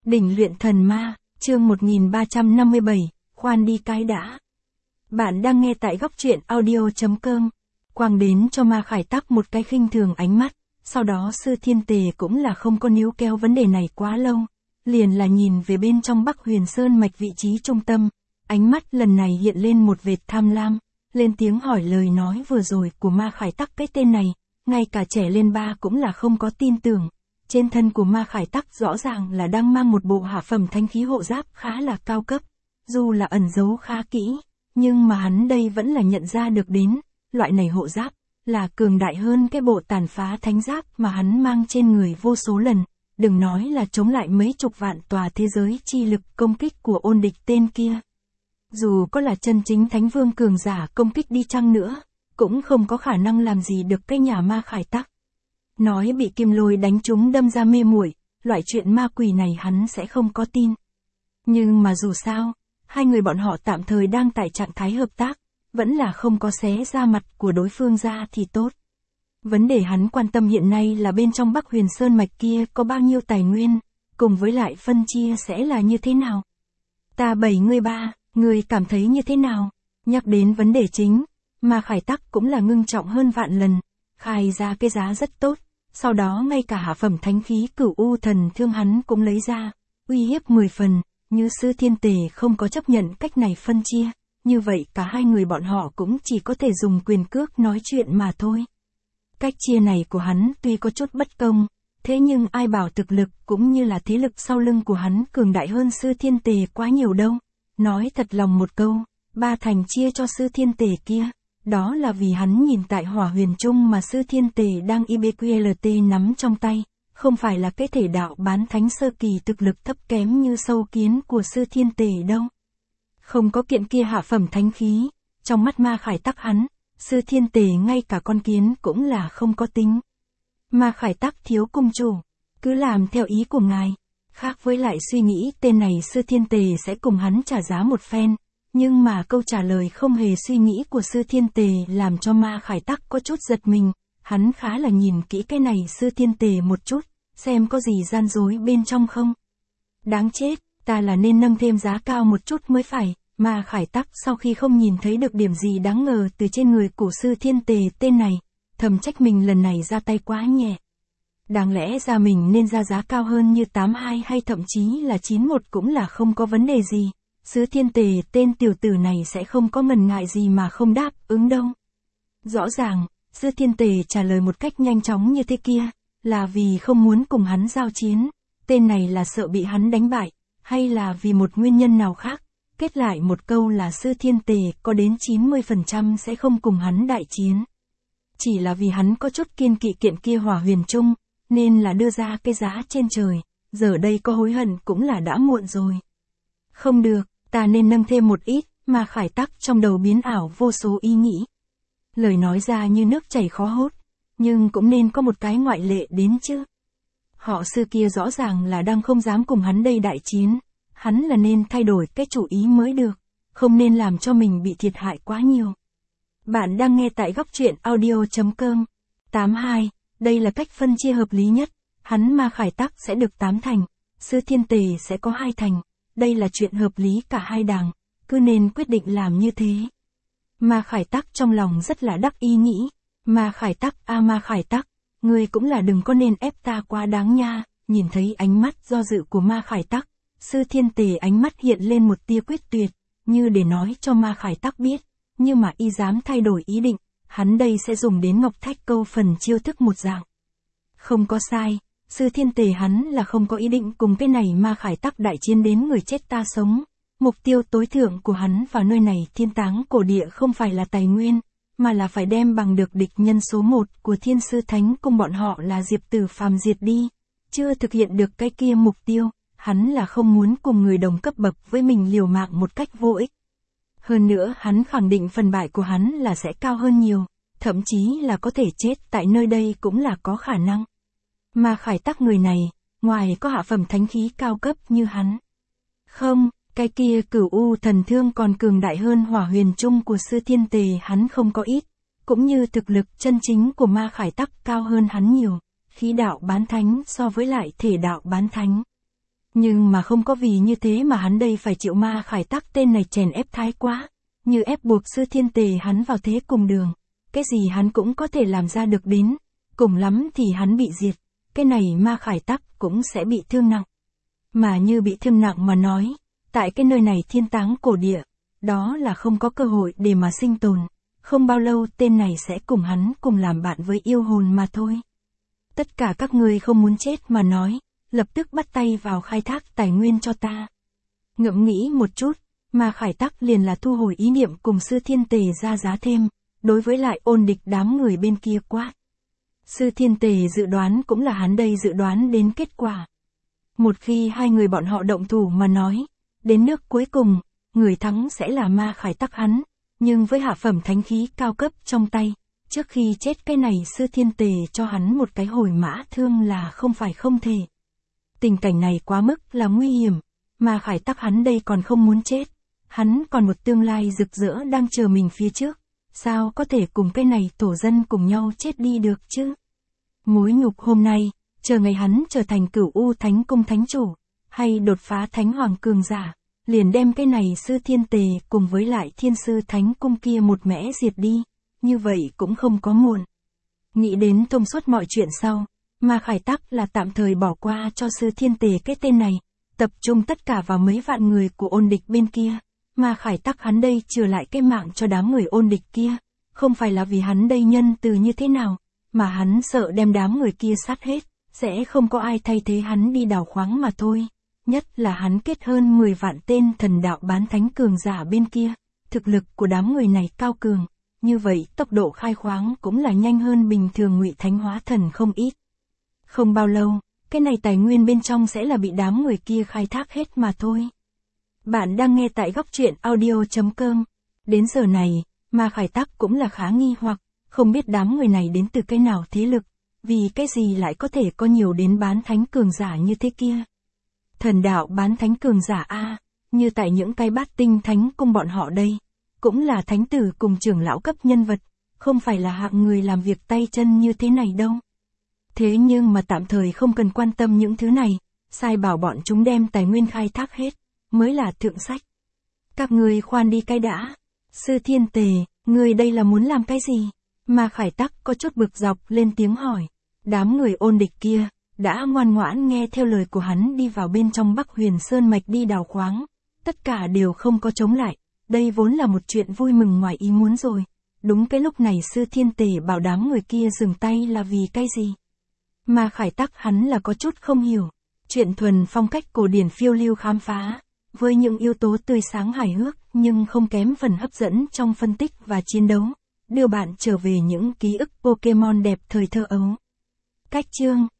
Đỉnh luyện thần ma, chương 1357, khoan đi cái đã. Bạn đang nghe tại góc truyện audio.com. Quang đến cho Ma Khải Tắc một cái khinh thường ánh mắt, sau đó Sư Thiên Tề cũng là không có níu kéo vấn đề này quá lâu, liền là nhìn về bên trong Bắc Huyền Sơn mạch vị trí trung tâm, ánh mắt lần này hiện lên một vệt tham lam, lên tiếng hỏi lời nói vừa rồi của Ma Khải Tắc cái tên này, ngay cả trẻ lên ba cũng là không có tin tưởng. Trên thân của Ma Khải Tắc rõ ràng là đang mang một bộ hạ phẩm thanh khí hộ giáp khá là cao cấp, dù là ẩn giấu khá kỹ, nhưng mà hắn đây vẫn là nhận ra được đến, loại này hộ giáp, là cường đại hơn cái bộ tàn phá thánh giáp mà hắn mang trên người vô số lần, đừng nói là chống lại mấy chục vạn tòa thế giới chi lực công kích của ôn địch tên kia. Dù có là chân chính thánh vương cường giả công kích đi chăng nữa, cũng không có khả năng làm gì được cái nhà Ma Khải Tắc. Nói bị kim lôi đánh trúng đâm ra mê muội, loại chuyện ma quỷ này hắn sẽ không có tin. Nhưng mà dù sao, hai người bọn họ tạm thời đang tại trạng thái hợp tác, vẫn là không có xé ra mặt của đối phương ra thì tốt. Vấn đề hắn quan tâm hiện nay là bên trong Bắc Huyền Sơn mạch kia có bao nhiêu tài nguyên, cùng với lại phân chia sẽ là như thế nào. Ta 73, người cảm thấy như thế nào? Nhắc đến vấn đề chính, Ma Khải Tắc cũng là ngưng trọng hơn vạn lần, khai ra cái giá rất tốt. Sau đó ngay cả hạ phẩm thánh khí Cửu U Thần Thương hắn cũng lấy ra, uy hiếp 10 phần, như Sư Thiên Tề không có chấp nhận cách này phân chia, như vậy cả hai người bọn họ cũng chỉ có thể dùng quyền cước nói chuyện mà thôi. Cách chia này của hắn tuy có chút bất công, thế nhưng ai bảo thực lực cũng như là thế lực sau lưng của hắn cường đại hơn Sư Thiên Tề quá nhiều đâu. Nói thật lòng một câu, 3 thành chia cho Sư Thiên Tề kia. Đó là vì hắn nhìn tại Hỏa Huyền Trung mà Sư Thiên Tề đang IBQLT nắm trong tay, không phải là cái thể đạo bán thánh sơ kỳ thực lực thấp kém như sâu kiến của Sư Thiên Tề đâu. Không có kiện kia hạ phẩm thánh khí, trong mắt Ma Khải Tắc hắn, Sư Thiên Tề ngay cả con kiến cũng là không có tính. Ma Khải Tắc thiếu cung chủ, cứ làm theo ý của ngài, khác với lại suy nghĩ tên này Sư Thiên Tề sẽ cùng hắn trả giá một phen. Nhưng mà câu trả lời không hề suy nghĩ của Sư Thiên Tề làm cho Ma Khải Tắc có chút giật mình, hắn khá là nhìn kỹ cái này Sư Thiên Tề một chút, xem có gì gian dối bên trong không. Đáng chết, ta là nên nâng thêm giá cao một chút mới phải. Ma Khải Tắc sau khi không nhìn thấy được điểm gì đáng ngờ từ trên người của Sư Thiên Tề tên này, thầm trách mình lần này ra tay quá nhẹ. Đáng lẽ ra mình nên ra giá cao hơn như 82 hay thậm chí là 91 cũng là không có vấn đề gì. Sư Thiên Tề tên tiểu tử này sẽ không có ngần ngại gì mà không đáp ứng đâu. Rõ ràng, Sư Thiên Tề trả lời một cách nhanh chóng như thế kia, là vì không muốn cùng hắn giao chiến, tên này là sợ bị hắn đánh bại, hay là vì một nguyên nhân nào khác, kết lại một câu là Sư Thiên Tề có đến 90% sẽ không cùng hắn đại chiến. Chỉ là vì hắn có chút kiên kỵ kiện kia Hỏa Huyền Trung, nên là đưa ra cái giá trên trời, giờ đây có hối hận cũng là đã muộn rồi. Không được. Ta nên nâng thêm một ít, mà Khải Tắc trong đầu biến ảo vô số ý nghĩ. Lời nói ra như nước chảy khó hốt, nhưng cũng nên có một cái ngoại lệ đến chứ. Họ Sư kia rõ ràng là đang không dám cùng hắn đây đại chiến, hắn là nên thay đổi cái chủ ý mới được, không nên làm cho mình bị thiệt hại quá nhiều. Bạn đang nghe tại góc truyện audio.com. 82, đây là cách phân chia hợp lý nhất, hắn Ma Khải Tắc sẽ được 8 thành, Sư Thiên Tề sẽ có 2 thành. Đây là chuyện hợp lý cả hai đảng, cứ nên quyết định làm như thế. Ma Khải Tắc trong lòng rất là đắc ý nghĩ, Ma Khải Tắc Ma Khải Tắc, ngươi cũng là đừng có nên ép ta quá đáng nha. Nhìn thấy ánh mắt do dự của Ma Khải Tắc, Sư Thiên Tề ánh mắt hiện lên một tia quyết tuyệt, như để nói cho Ma Khải Tắc biết, nhưng mà y dám thay đổi ý định, hắn đây sẽ dùng đến Ngọc Thách Câu phần chiêu thức một dạng. Không có sai. Sư Thiên Tề hắn là không có ý định cùng cái này Ma Khải Tắc đại chiến đến người chết ta sống. Mục tiêu tối thượng của hắn vào nơi này thiên táng cổ địa không phải là tài nguyên, mà là phải đem bằng được địch nhân số 1 của Thiên Sư Thánh cùng bọn họ là Diệp Tử Phàm diệt đi. Chưa thực hiện được cái kia mục tiêu, hắn là không muốn cùng người đồng cấp bậc với mình liều mạng một cách vô ích. Hơn nữa hắn khẳng định phần bại của hắn là sẽ cao hơn nhiều, thậm chí là có thể chết tại nơi đây cũng là có khả năng. Ma Khải Tắc người này, ngoài có hạ phẩm thánh khí cao cấp như hắn. Không, cái kia Cửu U Thần Thương còn cường đại hơn Hỏa Huyền Trung của Sư Thiên Tề hắn không có ít, cũng như thực lực chân chính của Ma Khải Tắc cao hơn hắn nhiều, khí đạo bán thánh so với lại thể đạo bán thánh. Nhưng mà không có vì như thế mà hắn đây phải chịu Ma Khải Tắc tên này chèn ép thái quá, như ép buộc Sư Thiên Tề hắn vào thế cùng đường, cái gì hắn cũng có thể làm ra được đến, cùng lắm thì hắn bị diệt, cái này Ma Khải Tắc cũng sẽ bị thương nặng. Mà như bị thương nặng mà nói, tại cái nơi này thiên táng cổ địa, đó là không có cơ hội để mà sinh tồn, không bao lâu tên này sẽ cùng hắn cùng làm bạn với yêu hồn mà thôi. Tất cả các ngươi không muốn chết mà nói, lập tức bắt tay vào khai thác tài nguyên cho ta. Ngẫm nghĩ một chút, Ma Khải Tắc liền là thu hồi ý niệm cùng Sư Thiên Tề ra giá thêm, đối với lại ôn địch đám người bên kia quát. Sư Thiên Tề dự đoán cũng là hắn đây dự đoán đến kết quả. Một khi hai người bọn họ động thủ mà nói, đến nước cuối cùng, người thắng sẽ là Ma Khải Tắc hắn, nhưng với hạ phẩm thánh khí cao cấp trong tay, trước khi chết cái này Sư Thiên Tề cho hắn một cái hồi mã thương là không phải không thể. Tình cảnh này quá mức là nguy hiểm, Ma Khải Tắc hắn đây còn không muốn chết, hắn còn một tương lai rực rỡ đang chờ mình phía trước, sao có thể cùng cái này tổ dân cùng nhau chết đi được chứ? Mối nhục hôm nay, chờ ngày hắn trở thành Cửu U Thánh Cung thánh chủ, hay đột phá Thánh Hoàng cường giả, liền đem cái này Sư Thiên Tề cùng với lại Thiên Sư Thánh Cung kia một mẽ diệt đi, như vậy cũng không có muộn. Nghĩ đến thông suốt mọi chuyện sau, Ma Khải Tắc là tạm thời bỏ qua cho Sư Thiên Tề cái tên này, tập trung tất cả vào mấy vạn người của ôn địch bên kia. Ma Khải Tắc hắn đây trừ lại cái mạng cho đám người ôn địch kia, không phải là vì hắn đây nhân từ như thế nào, mà hắn sợ đem đám người kia sát hết, sẽ không có ai thay thế hắn đi đào khoáng mà thôi. Nhất là hắn kết hơn 10 vạn tên thần đạo bán thánh cường giả bên kia, thực lực của đám người này cao cường, như vậy tốc độ khai khoáng cũng là nhanh hơn bình thường Ngụy Thánh Hóa Thần không ít. Không bao lâu, cái này tài nguyên bên trong sẽ là bị đám người kia khai thác hết mà thôi. Bạn đang nghe tại góc truyện audio.com. Đến giờ này, Ma Khải Tắc cũng là khá nghi hoặc, không biết đám người này đến từ cái nào thế lực, vì cái gì lại có thể có nhiều đến bán thánh cường giả như thế kia. Thần đạo bán thánh cường giả a, như tại những cái bát tinh thánh cung bọn họ đây, cũng là thánh tử cùng trưởng lão cấp nhân vật, không phải là hạng người làm việc tay chân như thế này đâu. Thế nhưng mà tạm thời không cần quan tâm những thứ này, sai bảo bọn chúng đem tài nguyên khai thác hết, mới là thượng sách. Các ngươi khoan đi cái đã. Sư Thiên Tề, ngươi đây là muốn làm cái gì? Ma Khải Tắc có chút bực dọc lên tiếng hỏi. Đám người ôn địch kia, đã ngoan ngoãn nghe theo lời của hắn đi vào bên trong Bắc Huyền Sơn Mạch đi đào khoáng. Tất cả đều không có chống lại, đây vốn là một chuyện vui mừng ngoài ý muốn rồi. Đúng cái lúc này Sư Thiên Tề bảo đám người kia dừng tay là vì cái gì? Ma Khải Tắc hắn là có chút không hiểu. Chuyện thuần phong cách cổ điển phiêu lưu khám phá, với những yếu tố tươi sáng hài hước nhưng không kém phần hấp dẫn trong phân tích và chiến đấu, đưa bạn trở về những ký ức Pokemon đẹp thời thơ ấu. Cách chương